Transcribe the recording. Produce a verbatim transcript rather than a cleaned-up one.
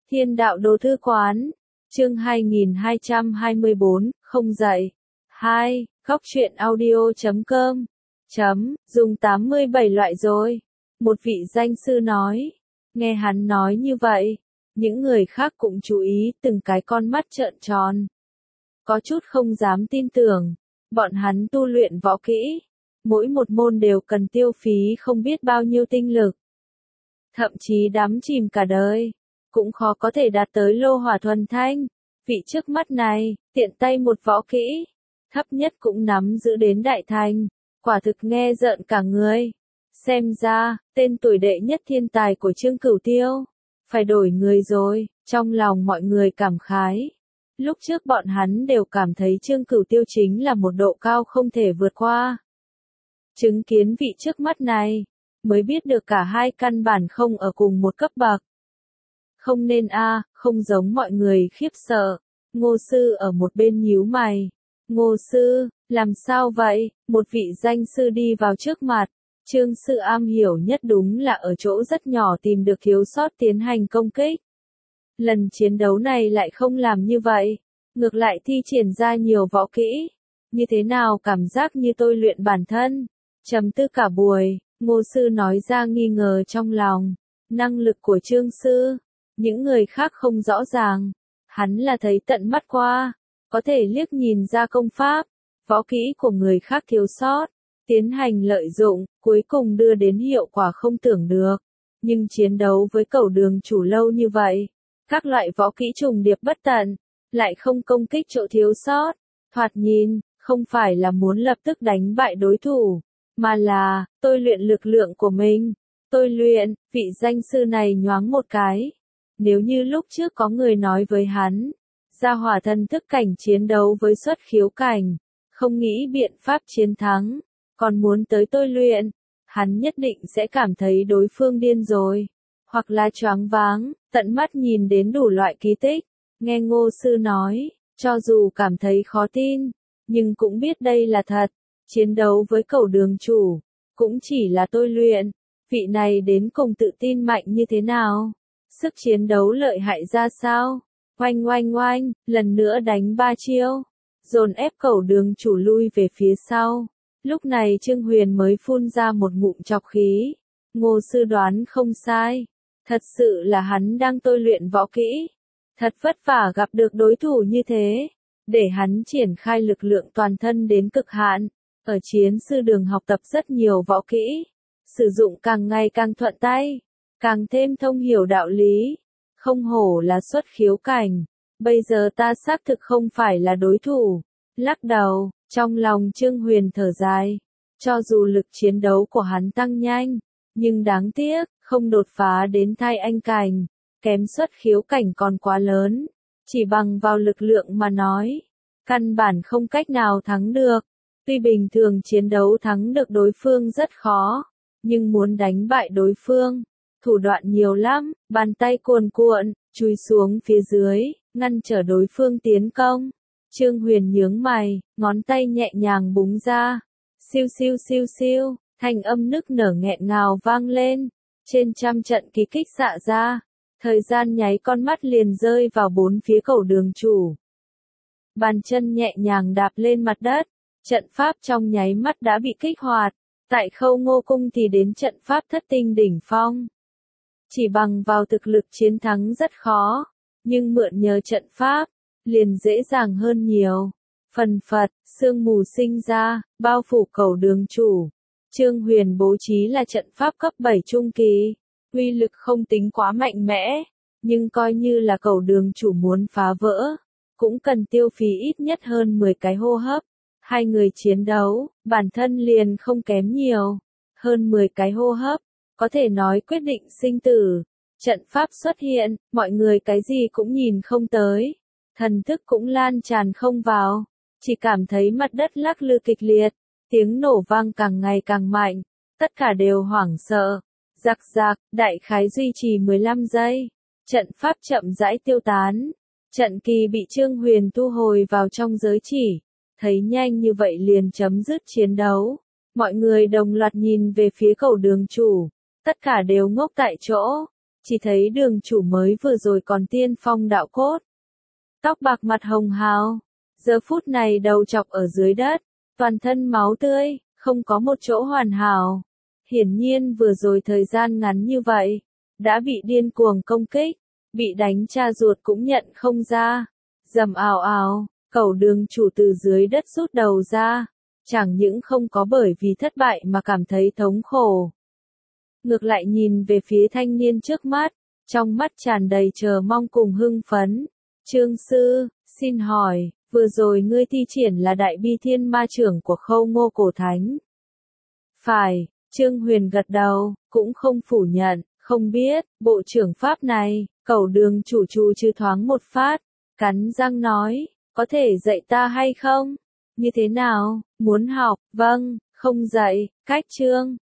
Thiên đạo đồ thư quán, chương hai nghìn hai trăm hai mươi bốn, không dậy. hai. Góc truyện audio chấm com. Chấm, dùng tám mươi bảy loại rồi. Một vị danh sư nói. Nghe hắn nói như vậy, những người khác cũng chú ý từng cái con mắt trợn tròn. Có chút không dám tin tưởng, bọn hắn tu luyện võ kỹ. Mỗi một môn đều cần tiêu phí không biết bao nhiêu tinh lực. Thậm chí đắm chìm cả đời, cũng khó có thể đạt tới lô hỏa thuần thanh. Vị trước mắt này, tiện tay một võ kỹ, thấp nhất cũng nắm giữ đến đại thành, quả thực nghe rợn cả người. Xem ra, tên tuổi đệ nhất thiên tài của Trương Cửu Tiêu, phải đổi người rồi, trong lòng mọi người cảm khái. Lúc trước bọn hắn đều cảm thấy Trương Cửu Tiêu chính là một độ cao không thể vượt qua. Chứng kiến vị trước mắt này, mới biết được cả hai căn bản không ở cùng một cấp bậc. Không nên a, à, không giống mọi người khiếp sợ. Ngô sư ở một bên nhíu mày. Ngô sư, làm sao vậy? Một vị danh sư đi vào trước mặt. Trương sư am hiểu nhất đúng là ở chỗ rất nhỏ tìm được thiếu sót tiến hành công kích. Lần chiến đấu này lại không làm như vậy. Ngược lại thi triển ra nhiều võ kỹ. Như thế nào cảm giác như tôi luyện bản thân? Trầm tư cả buổi, Ngô sư nói ra nghi ngờ trong lòng. Năng lực của Trương sư, những người khác không rõ ràng. Hắn là thấy tận mắt qua, có thể liếc nhìn ra công pháp, võ kỹ của người khác thiếu sót, tiến hành lợi dụng, cuối cùng đưa đến hiệu quả không tưởng được. Nhưng chiến đấu với Cẩu Đường Chủ lâu như vậy, các loại võ kỹ trùng điệp bất tận, lại không công kích chỗ thiếu sót, thoạt nhìn, không phải là muốn lập tức đánh bại đối thủ, mà là, tôi luyện lực lượng của mình. Tôi luyện, vị danh sư này nhoáng một cái. Nếu như lúc trước có người nói với hắn, ra hỏa thần thức cảnh chiến đấu với xuất khiếu cảnh, không nghĩ biện pháp chiến thắng, còn muốn tới tôi luyện, hắn nhất định sẽ cảm thấy đối phương điên rồi, hoặc là choáng váng, tận mắt nhìn đến đủ loại kỳ tích. Nghe Ngô sư nói, cho dù cảm thấy khó tin, nhưng cũng biết đây là thật, chiến đấu với Cẩu Đường Chủ, cũng chỉ là tôi luyện, vị này đến cùng tự tin mạnh như thế nào? Sức chiến đấu lợi hại ra sao? Oanh oanh oanh, lần nữa đánh ba chiêu, dồn ép Cẩu Đường Chủ lui về phía sau. Lúc này Trương Huyền mới phun ra một ngụm chọc khí. Ngô sư đoán không sai, thật sự là hắn đang tôi luyện võ kỹ. Thật vất vả gặp được đối thủ như thế, để hắn triển khai lực lượng toàn thân đến cực hạn, ở chiến sư đường học tập rất nhiều võ kỹ, sử dụng càng ngày càng thuận tay, càng thêm thông hiểu đạo lý, không hổ là xuất khiếu cảnh, bây giờ ta xác thực không phải là đối thủ. Lắc đầu, trong lòng Trương Huyền thở dài, cho dù lực chiến đấu của hắn tăng nhanh, nhưng đáng tiếc, không đột phá đến thai anh cảnh, kém xuất khiếu cảnh còn quá lớn, chỉ bằng vào lực lượng mà nói, căn bản không cách nào thắng được. Tuy bình thường chiến đấu thắng được đối phương rất khó, nhưng muốn đánh bại đối phương, thủ đoạn nhiều lắm, bàn tay cuồn cuộn, chui xuống phía dưới, ngăn trở đối phương tiến công. Trương Huyền nhướng mày, ngón tay nhẹ nhàng búng ra, siêu siêu siêu siêu, thanh âm nức nở nghẹn ngào vang lên, trên trăm trận kỳ kích xạ ra, thời gian nháy con mắt liền rơi vào bốn phía Cẩu Đường Chủ. Bàn chân nhẹ nhàng đạp lên mặt đất, trận pháp trong nháy mắt đã bị kích hoạt, tại Khâu Ngô Cung thì đến trận pháp thất tinh đỉnh phong. Chỉ bằng vào thực lực chiến thắng rất khó, nhưng mượn nhờ trận pháp, liền dễ dàng hơn nhiều. Phần phật, sương mù sinh ra, bao phủ Cẩu Đường Chủ. Trương Huyền bố trí là trận pháp cấp bảy trung kỳ, uy lực không tính quá mạnh mẽ, nhưng coi như là Cẩu Đường Chủ muốn phá vỡ, cũng cần tiêu phí ít nhất hơn mười cái hô hấp. Hai người chiến đấu, bản thân liền không kém nhiều, hơn mười cái hô hấp, có thể nói quyết định sinh tử. Trận pháp xuất hiện, mọi người cái gì cũng nhìn không tới, thần thức cũng lan tràn không vào, chỉ cảm thấy mặt đất lắc lư kịch liệt, tiếng nổ vang càng ngày càng mạnh, tất cả đều hoảng sợ. Rạc rạc, đại khái duy trì mười lăm giây, trận pháp chậm rãi tiêu tán, trận kỳ bị Trương Huyền thu hồi vào trong giới chỉ. Thấy nhanh như vậy liền chấm dứt chiến đấu, mọi người đồng loạt nhìn về phía Cẩu Đường Chủ, tất cả đều ngốc tại chỗ, chỉ thấy đường chủ mới vừa rồi còn tiên phong đạo cốt. Tóc bạc mặt hồng hào, giờ phút này đầu chọc ở dưới đất, toàn thân máu tươi, không có một chỗ hoàn hảo. Hiển nhiên vừa rồi thời gian ngắn như vậy, đã bị điên cuồng công kích, bị đánh cha ruột cũng nhận không ra. Rầm ào ào, cẩu đường chủ từ dưới đất rút đầu ra, chẳng những không có bởi vì thất bại mà cảm thấy thống khổ. Ngược lại nhìn về phía thanh niên trước mắt, trong mắt tràn đầy chờ mong cùng hưng phấn. Trương sư, xin hỏi, vừa rồi ngươi thi triển là đại bi thiên ma trưởng của Khâu Ngô Cổ Thánh. Phải, Trương Huyền gật đầu, cũng không phủ nhận, không biết, bộ trưởng pháp này, cẩu đường chủ trù chư thoáng một phát, cắn răng nói, có thể dạy ta hay không? Như thế nào, muốn học, vâng, không dạy, cách chương.